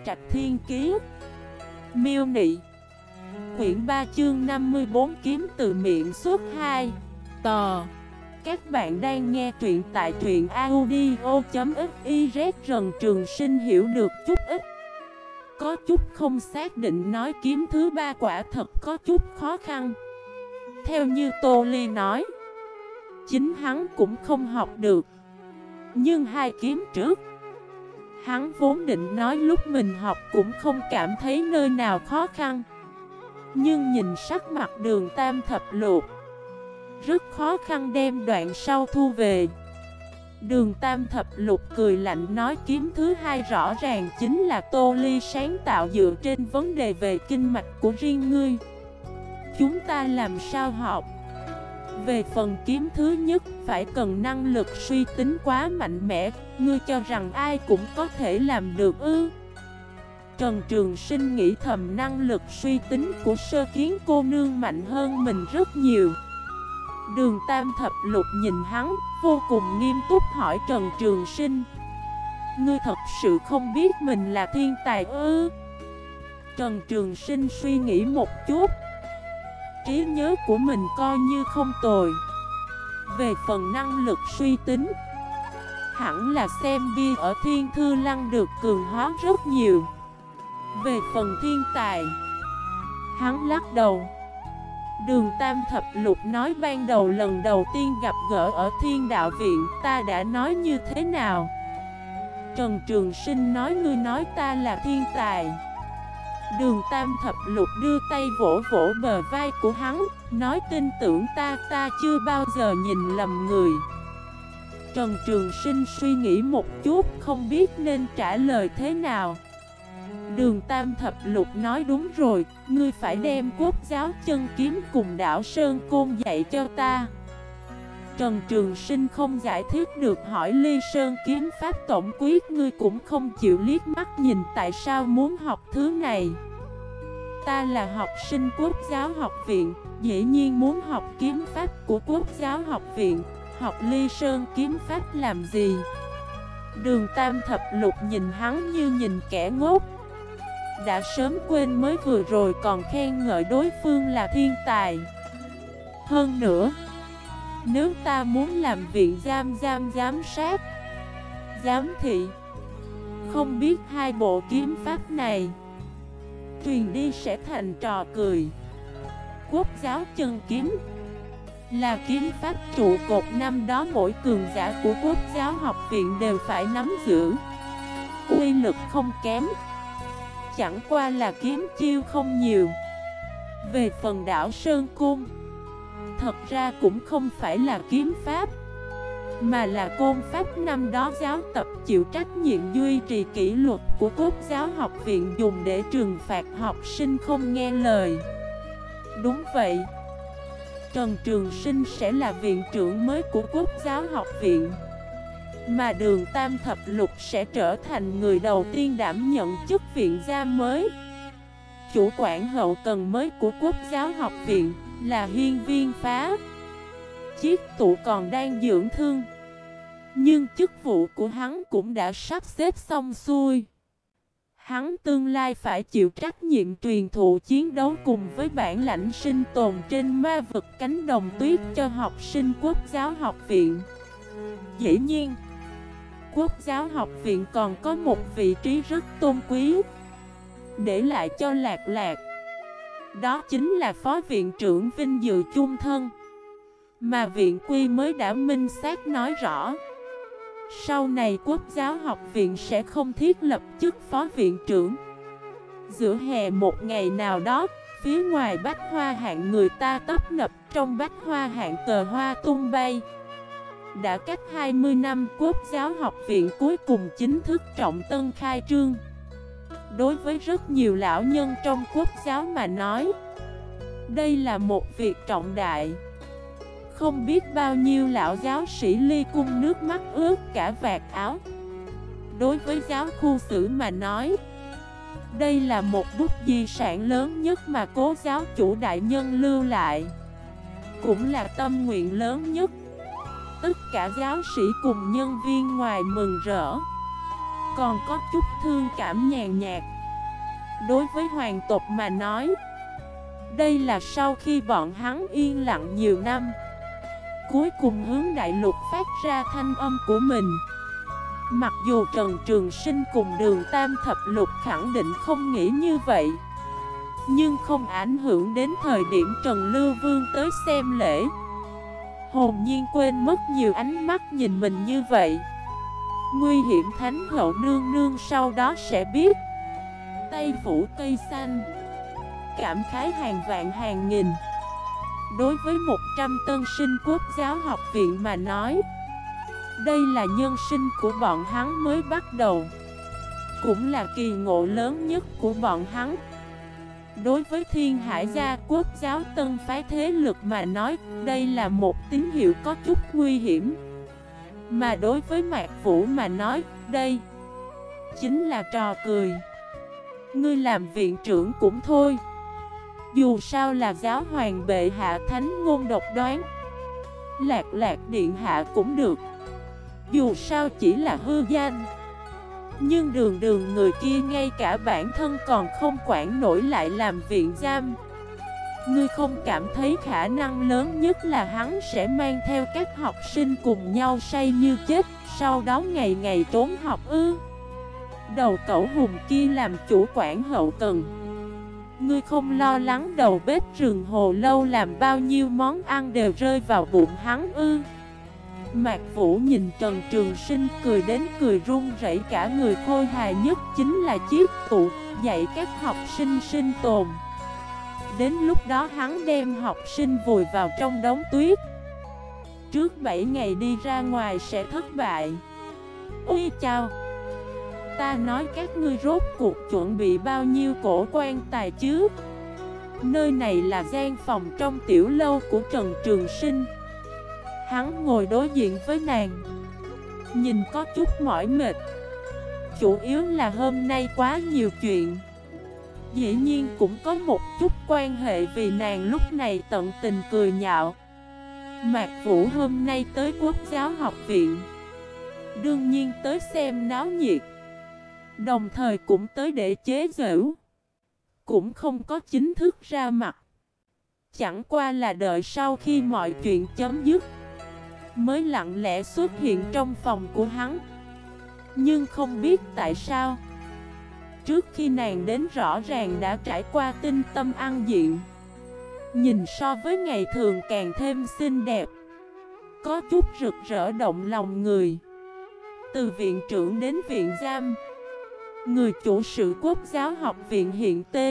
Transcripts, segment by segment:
Trạch Thiên Kiế. Miêu Nị. Quyển 3 chương 54 kiếm từ miệng xuất 2. Tò. Các bạn đang nghe truyện tại truyện audio.xyz. Rần Trường Sinh hiểu được chút ít. Có chút không xác định nói kiếm thứ 3 quả thật có chút khó khăn. Theo như Tô Ly nói, chính hắn cũng không học được. Nhưng 2 kiếm trước, hắn vốn định nói lúc mình học cũng không cảm thấy nơi nào khó khăn. Nhưng nhìn sắc mặt Đường Tam Thập Lục, rất khó khăn đem đoạn sau thu về. Đường Tam Thập Lục cười lạnh nói kiếm thứ 2 rõ ràng chính là Tô Ly sáng tạo dựa trên vấn đề về kinh mạch của riêng ngươi. Chúng ta làm sao học? Về phần kiếm thứ nhất phải cần năng lực suy tính quá mạnh mẽ, ngươi cho rằng ai cũng có thể làm được ư? Trần Trường Sinh nghĩ thầm năng lực suy tính của Sơ Kiến cô nương mạnh hơn mình rất nhiều. Đường Tam Thập Lục nhìn hắn, vô cùng nghiêm túc hỏi Trần Trường Sinh: ngươi thật sự không biết mình là thiên tài ư? Trần Trường Sinh suy nghĩ một chút, trí nhớ của mình coi như không tồi. Về phần năng lực suy tính, hẳn là xem bia ở Thiên Thư Lăng được cường hóa rất nhiều. Về phần thiên tài, hắn lắc đầu. Đường Tam Thập Lục nói ban đầu lần đầu tiên gặp gỡ ở Thiên Đạo Viện ta đã nói như thế nào? Trần Trường Sinh nói ngươi nói ta là thiên tài. Đường Tam Thập Lục đưa tay vỗ vỗ bờ vai của hắn, nói tin tưởng ta, ta chưa bao giờ nhìn lầm người. Trần Trường Sinh suy nghĩ một chút, không biết nên trả lời thế nào. Đường Tam Thập Lục nói đúng rồi, ngươi phải đem Quốc giáo chân kiếm cùng Đảo Sơn Côn dạy cho ta. Trần Trường Sinh không giải thích được hỏi Ly Sơn kiếm pháp tổng quyết ngươi cũng không chịu liếc mắt nhìn tại sao muốn học thứ này. Ta là học sinh Quốc giáo học viện, dĩ nhiên muốn học kiếm pháp của Quốc giáo học viện, học Ly Sơn kiếm pháp làm gì? Đường Tam Thập Lục nhìn hắn như nhìn kẻ ngốc. Đã sớm quên mới vừa rồi còn khen ngợi đối phương là thiên tài. Hơn nữa, nếu ta muốn làm viện giám sát, giám thị, không biết 2 bộ kiếm pháp này truyền đi sẽ thành trò cười. Quốc giáo chân kiếm là kiếm pháp trụ cột năm đó mỗi cường giả của Quốc giáo học viện đều phải nắm giữ. Uy lực không kém, chẳng qua là kiếm chiêu không nhiều. Về phần Đảo Sơn Côn, thật ra cũng không phải là kiếm pháp, mà là côn pháp năm đó giáo tập chịu trách nhiệm duy trì kỷ luật của Quốc giáo học viện dùng để trừng phạt học sinh không nghe lời. Đúng vậy, Trần Trường Sinh sẽ là viện trưởng mới của Quốc giáo học viện, mà Đường Tam Thập Lục sẽ trở thành người đầu tiên đảm nhận chức viện giám mới. Chủ quản hậu cần mới của Quốc giáo học viện là Hiên Viên Phá. Chiếc tụ còn đang dưỡng thương, nhưng chức vụ của hắn cũng đã sắp xếp xong xuôi. Hắn tương lai phải chịu trách nhiệm truyền thụ chiến đấu cùng với bản lãnh sinh tồn trên ma vực cánh đồng tuyết cho học sinh Quốc giáo học viện. Dĩ nhiên, Quốc giáo học viện còn có một vị trí rất tôn quý để lại cho Lạc Lạc. Đó chính là phó viện trưởng vinh dự chung thân, mà viện quy mới đã minh xác nói rõ. Sau này Quốc giáo học viện sẽ không thiết lập chức phó viện trưởng. Giữa hè một ngày nào đó, phía ngoài bách hoa hạng người ta tấp nập, trong bách hoa hạng cờ hoa tung bay. Đã cách 20 năm Quốc giáo học viện cuối cùng chính thức trọng tân khai trương. Đối với rất nhiều lão nhân trong Quốc giáo mà nói, đây là một việc trọng đại. Không biết bao nhiêu lão giáo sĩ ly cung nước mắt ướt cả vạt áo. Đối với giáo khu sử mà nói, đây là một bút di sản lớn nhất mà Cố giáo chủ đại nhân lưu lại, cũng là tâm nguyện lớn nhất. Tất cả giáo sĩ cùng nhân viên ngoài mừng rỡ, còn có chút thương cảm nhàn nhạt. Đối với hoàng tộc mà nói, đây là sau khi bọn hắn yên lặng nhiều năm, cuối cùng hướng đại lục phát ra thanh âm của mình. Mặc dù Trần Trường Sinh cùng Đường Tam Thập Lục khẳng định không nghĩ như vậy, nhưng không ảnh hưởng đến thời điểm Trần Lưu Vương tới xem lễ. Hồn nhiên quên mất nhiều ánh mắt nhìn mình như vậy. Nguy hiểm Thánh hậu nương nương sau đó sẽ biết. Tây phủ cây xanh, cảm khái hàng vạn hàng nghìn. Đối với 100 tân sinh Quốc giáo học viện mà nói, đây là nhân sinh của bọn hắn mới bắt đầu, cũng là kỳ ngộ lớn nhất của bọn hắn. Đối với Thiên Hải gia Quốc giáo tân phái thế lực mà nói, đây là một tín hiệu có chút nguy hiểm. Mà đối với Mạc Vũ mà nói, đây chính là trò cười. Ngươi làm viện trưởng cũng thôi, dù sao là giáo hoàng bệ hạ thánh ngôn độc đoán. Lạc Lạc điện hạ cũng được, dù sao chỉ là hư danh. Nhưng Đường người kia ngay cả bản thân còn không quản nổi lại làm viện giam. Ngươi không cảm thấy khả năng lớn nhất là hắn sẽ mang theo các học sinh cùng nhau say như chết, sau đó ngày ngày trốn học ư? Đầu cẩu hùng kia làm chủ quản hậu cần, ngươi không lo lắng đầu bếp rừng hồ lâu làm bao nhiêu món ăn đều rơi vào bụng hắn ư? Mạc Vũ nhìn Trần Trường Sinh cười đến cười run rẩy cả người. Khôi hài nhất chính là chiếc tụ dạy các học sinh sinh tồn. Đến lúc đó hắn đem học sinh vùi vào trong đống tuyết. Trước 7 ngày đi ra ngoài sẽ thất bại. Ui chao! Ta nói các ngươi rốt cuộc chuẩn bị bao nhiêu cổ quan tài chứ? Nơi này là gian phòng trong tiểu lâu của Trần Trường Sinh. Hắn ngồi đối diện với nàng, nhìn có chút mỏi mệt. Chủ yếu là hôm nay quá nhiều chuyện. Dĩ nhiên cũng có một chút quan hệ vì nàng lúc này tận tình cười nhạo. Mạc Vũ hôm nay tới Quốc giáo học viện, đương nhiên tới xem náo nhiệt, đồng thời cũng tới để chế giễu, cũng không có chính thức ra mặt. Chẳng qua là đợi sau khi mọi chuyện chấm dứt mới lặng lẽ xuất hiện trong phòng của hắn. Nhưng không biết tại sao, trước khi nàng đến rõ ràng đã trải qua tinh tâm ăn diện, nhìn so với ngày thường càng thêm xinh đẹp, có chút rực rỡ động lòng người. Từ viện trưởng đến viện giam, người chủ sự Quốc giáo học viện hiện T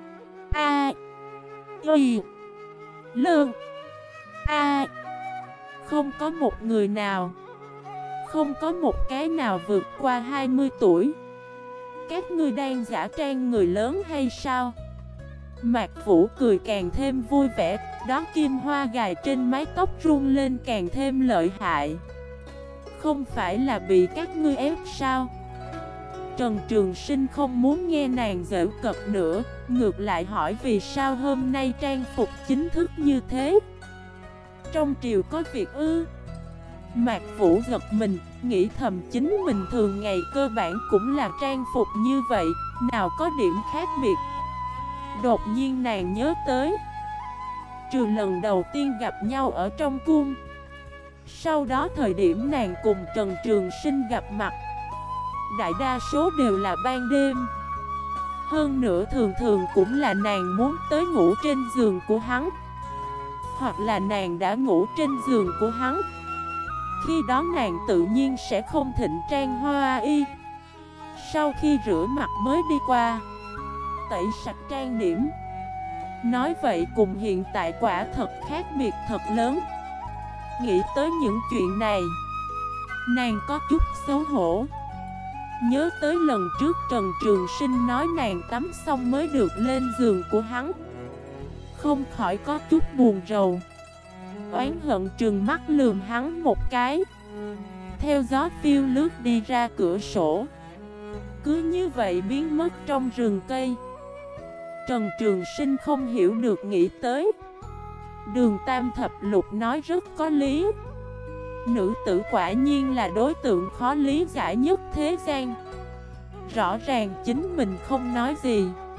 A Y Lương A, không có một người nào, không có một cái nào vượt qua 20 tuổi. Các ngươi đang giả trang người lớn hay sao? Mạc Vũ cười càng thêm vui vẻ, đó kim hoa gài trên mái tóc rung lên càng thêm lợi hại. Không phải là bị các ngươi ép sao? Trần Trường Sinh không muốn nghe nàng giễu cợt nữa, ngược lại hỏi vì sao hôm nay trang phục chính thức như thế. Trong triều có việc ư? Mạc Vũ giật mình, nghĩ thầm chính mình thường ngày cơ bản cũng là trang phục như vậy, nào có điểm khác biệt. Đột nhiên nàng nhớ tới, trừ lần đầu tiên gặp nhau ở trong cung, sau đó thời điểm nàng cùng Trần Trường Sinh gặp mặt, đại đa số đều là ban đêm. Hơn nữa thường thường cũng là nàng muốn tới ngủ trên giường của hắn, hoặc là nàng đã ngủ trên giường của hắn. Khi đó nàng tự nhiên sẽ không thịnh trang hoa y, sau khi rửa mặt mới đi qua tẩy sạch trang điểm. Nói vậy cùng hiện tại quả thật khác biệt thật lớn. Nghĩ tới những chuyện này, nàng có chút xấu hổ. Nhớ tới lần trước Trần Trường Sinh nói nàng tắm xong mới được lên giường của hắn, không khỏi có chút buồn rầu. Oán hận trừng mắt lườm hắn một cái, theo gió phiêu lướt đi ra cửa sổ, cứ như vậy biến mất trong rừng cây. Trần Trường Sinh không hiểu được nghĩ tới, Đường Tam Thập Lục nói rất có lý. Nữ tử quả nhiên là đối tượng khó lý giải nhất thế gian. Rõ ràng chính mình không nói gì,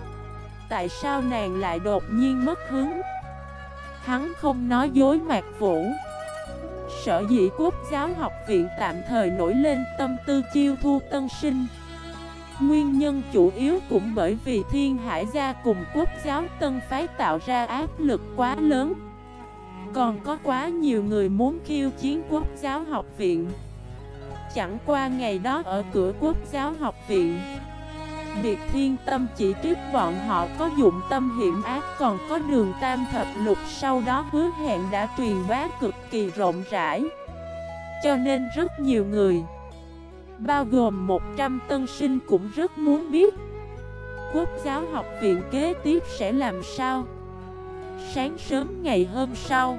tại sao nàng lại đột nhiên mất hứng. Hắn không nói dối Mạc Vũ. Sở dĩ Quốc giáo học viện tạm thời nổi lên tâm tư chiêu thu tân sinh, nguyên nhân chủ yếu cũng bởi vì Thiên Hải gia cùng Quốc giáo tân phái tạo ra áp lực quá lớn. Còn có quá nhiều người muốn khiêu chiến Quốc giáo học viện. Chẳng qua ngày đó ở cửa Quốc giáo học viện, Biệt Thiên Tâm chỉ trích bọn họ có dụng tâm hiểm ác, còn có Đường Tam Thập Lục sau đó hứa hẹn đã truyền bá cực kỳ rộng rãi. Cho nên rất nhiều người, bao gồm 100 tân sinh cũng rất muốn biết Quốc giáo học viện kế tiếp sẽ làm sao. Sáng sớm ngày hôm sau,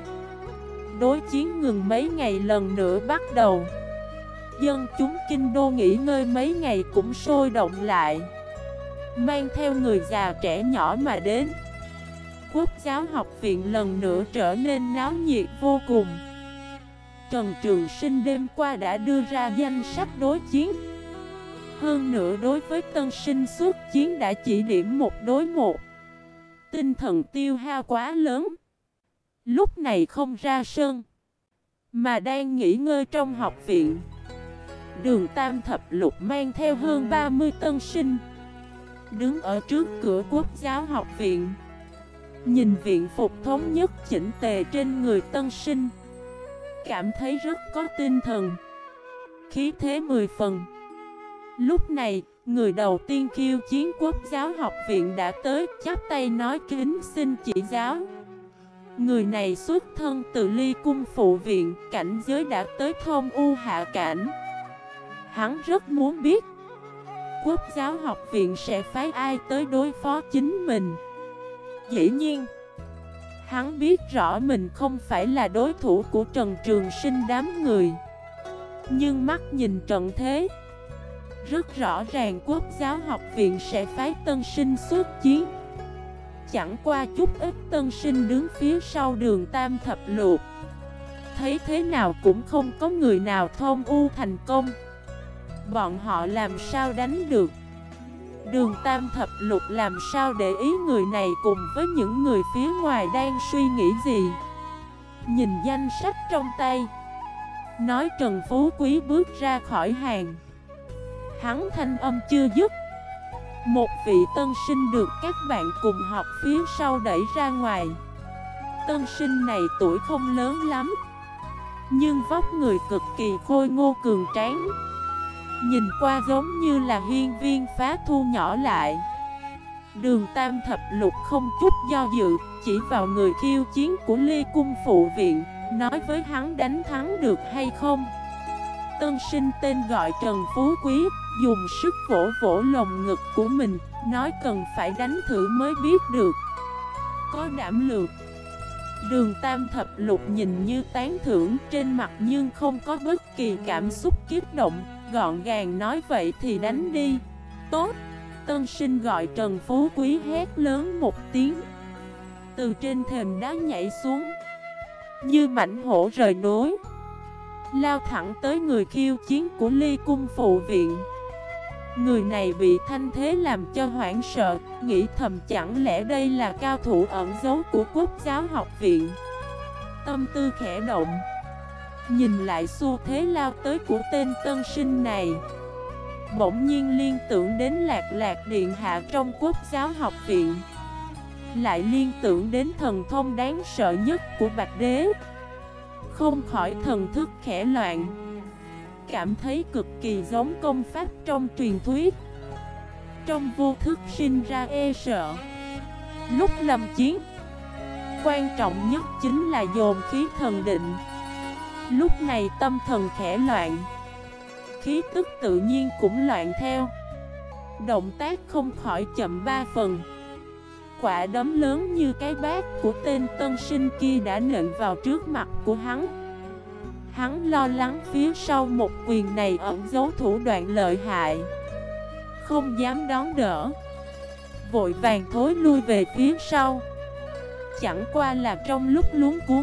đối chiến ngừng mấy ngày lần nữa bắt đầu. Dân chúng kinh đô nghỉ ngơi mấy ngày cũng sôi động lại, mang theo người già trẻ nhỏ mà đến. Quốc giáo học viện lần nữa trở nên náo nhiệt vô cùng. Trần Trường Sinh đêm qua đã đưa ra danh sách đối chiến. Hơn nữa đối với tân sinh xuất chiến đã chỉ điểm 1 đối 1. Tinh thần tiêu hao quá lớn. Lúc này không ra sân, mà đang nghỉ ngơi trong học viện. Đường Tam Thập Lục mang theo hơn 30 tân sinh, đứng ở trước cửa Quốc giáo học viện, nhìn viện phục thống nhất chỉnh tề trên người tân sinh, cảm thấy rất có tinh thần, khí thế 10 phần. Lúc này, người đầu tiên khiêu chiến Quốc giáo học viện đã tới, chắp tay nói kính xin chỉ giáo. Người này xuất thân từ Ly Cung phụ viện, cảnh giới đã tới Thông U hạ cảnh. Hắn rất muốn biết Quốc giáo học viện sẽ phái ai tới đối phó chính mình. Dĩ nhiên, hắn biết rõ mình không phải là đối thủ của Trần Trường Sinh đám người. Nhưng mắt nhìn trận thế, rất rõ ràng Quốc giáo học viện sẽ phái tân sinh xuất chiến. Chẳng qua chút ít tân sinh đứng phía sau Đường Tam Thập Lục, thấy thế nào cũng không có người nào thông u thành công. Bọn họ làm sao đánh được? Đường Tam Thập Lục làm sao để ý người này cùng với những người phía ngoài đang suy nghĩ gì? Nhìn danh sách trong tay, nói Trần Phú Quý bước ra khỏi hàng. Hắn thanh âm chưa dứt, một vị tân sinh được các bạn cùng học phía sau đẩy ra ngoài. Tân sinh này tuổi không lớn lắm, nhưng vóc người cực kỳ khôi ngô cường tráng, nhìn qua giống như là hiên viên phá thu nhỏ lại. Đường Tam Thập Lục không chút do dự, chỉ vào người khiêu chiến của Ly Cung phụ viện, nói với hắn đánh thắng được hay không. Tân sinh tên gọi Trần Phú Quý, dùng sức vỗ vỗ lồng ngực của mình, nói cần phải đánh thử mới biết được. Có đảm lược. Đường Tam Thập Lục nhìn như tán thưởng trên mặt nhưng không có bất kỳ cảm xúc kích động, gọn gàng nói vậy thì đánh đi. Tốt. Tân sinh gọi Trần Phú Quý hét lớn một tiếng, từ trên thềm đá nhảy xuống, như mãnh hổ rời núi, lao thẳng tới người khiêu chiến của Ly Cung phụ viện. Người này bị thanh thế làm cho hoảng sợ, nghĩ thầm chẳng lẽ đây là cao thủ ẩn giấu của Quốc giáo học viện. Tâm tư khẽ động, nhìn lại xu thế lao tới của tên tân sinh này, bỗng nhiên liên tưởng đến Lạc Lạc điện hạ trong Quốc giáo học viện, lại liên tưởng đến thần thông đáng sợ nhất của Bạch Đế, không khỏi thần thức khẽ loạn, cảm thấy cực kỳ giống công pháp trong truyền thuyết. Trong vô thức sinh ra e sợ. Lúc lâm chiến, quan trọng nhất chính là dồn khí thần định. Lúc này tâm thần khẽ loạn, khí tức tự nhiên cũng loạn theo, động tác không khỏi chậm 3 phần. Quả đấm lớn như cái bát của tên tân sinh kia đã nện vào trước mặt của hắn. Hắn lo lắng phía sau một quyền này ẩn giấu thủ đoạn lợi hại, không dám đón đỡ, vội vàng thối lui về phía sau. Chẳng qua là trong lúc luống cuống,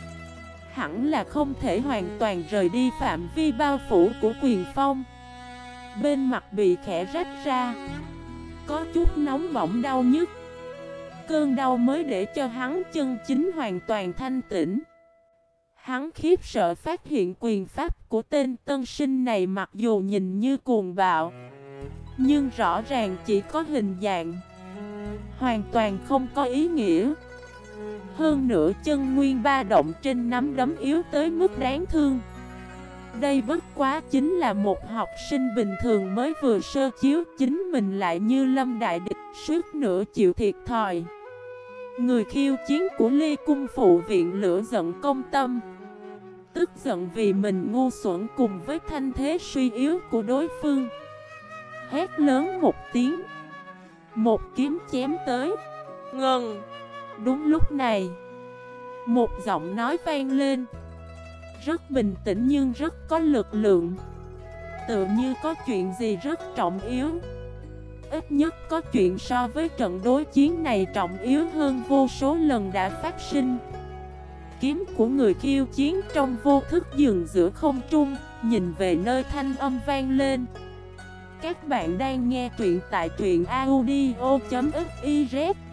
hẳn là không thể hoàn toàn rời đi phạm vi bao phủ của quyền phong. Bên mặt bị khẽ rách ra, có chút nóng bỏng đau nhức. cơn đau mới để cho hắn chân chính hoàn toàn thanh tĩnh. Hắn khiếp sợ phát hiện quyền pháp của tên tân sinh này mặc dù nhìn như cuồng bạo, nhưng rõ ràng chỉ có hình dạng, hoàn toàn không có ý nghĩa. Hơn nữa chân nguyên ba động trên nắm đấm yếu tới mức đáng thương. Đây bất quá chính là một học sinh bình thường mới vừa sơ chiếu, chính mình lại như lâm đại địch, suýt nữa chịu thiệt thòi. Người khiêu chiến của Ly Cung phụ viện lửa giận công tâm, tức giận vì mình ngu xuẩn cùng với thanh thế suy yếu của đối phương. Hét lớn một tiếng, một kiếm chém tới. Ngừng! Đúng lúc này, một giọng nói vang lên, rất bình tĩnh nhưng rất có lực lượng, tựa như có chuyện gì rất trọng yếu. Ít nhất có chuyện so với trận đối chiến này trọng yếu hơn vô số lần đã phát sinh. Kiếm của người khiêu chiến trong vô thức dừng giữa không trung, nhìn về nơi thanh âm vang lên. Các bạn đang nghe truyện tại truyện audio.fif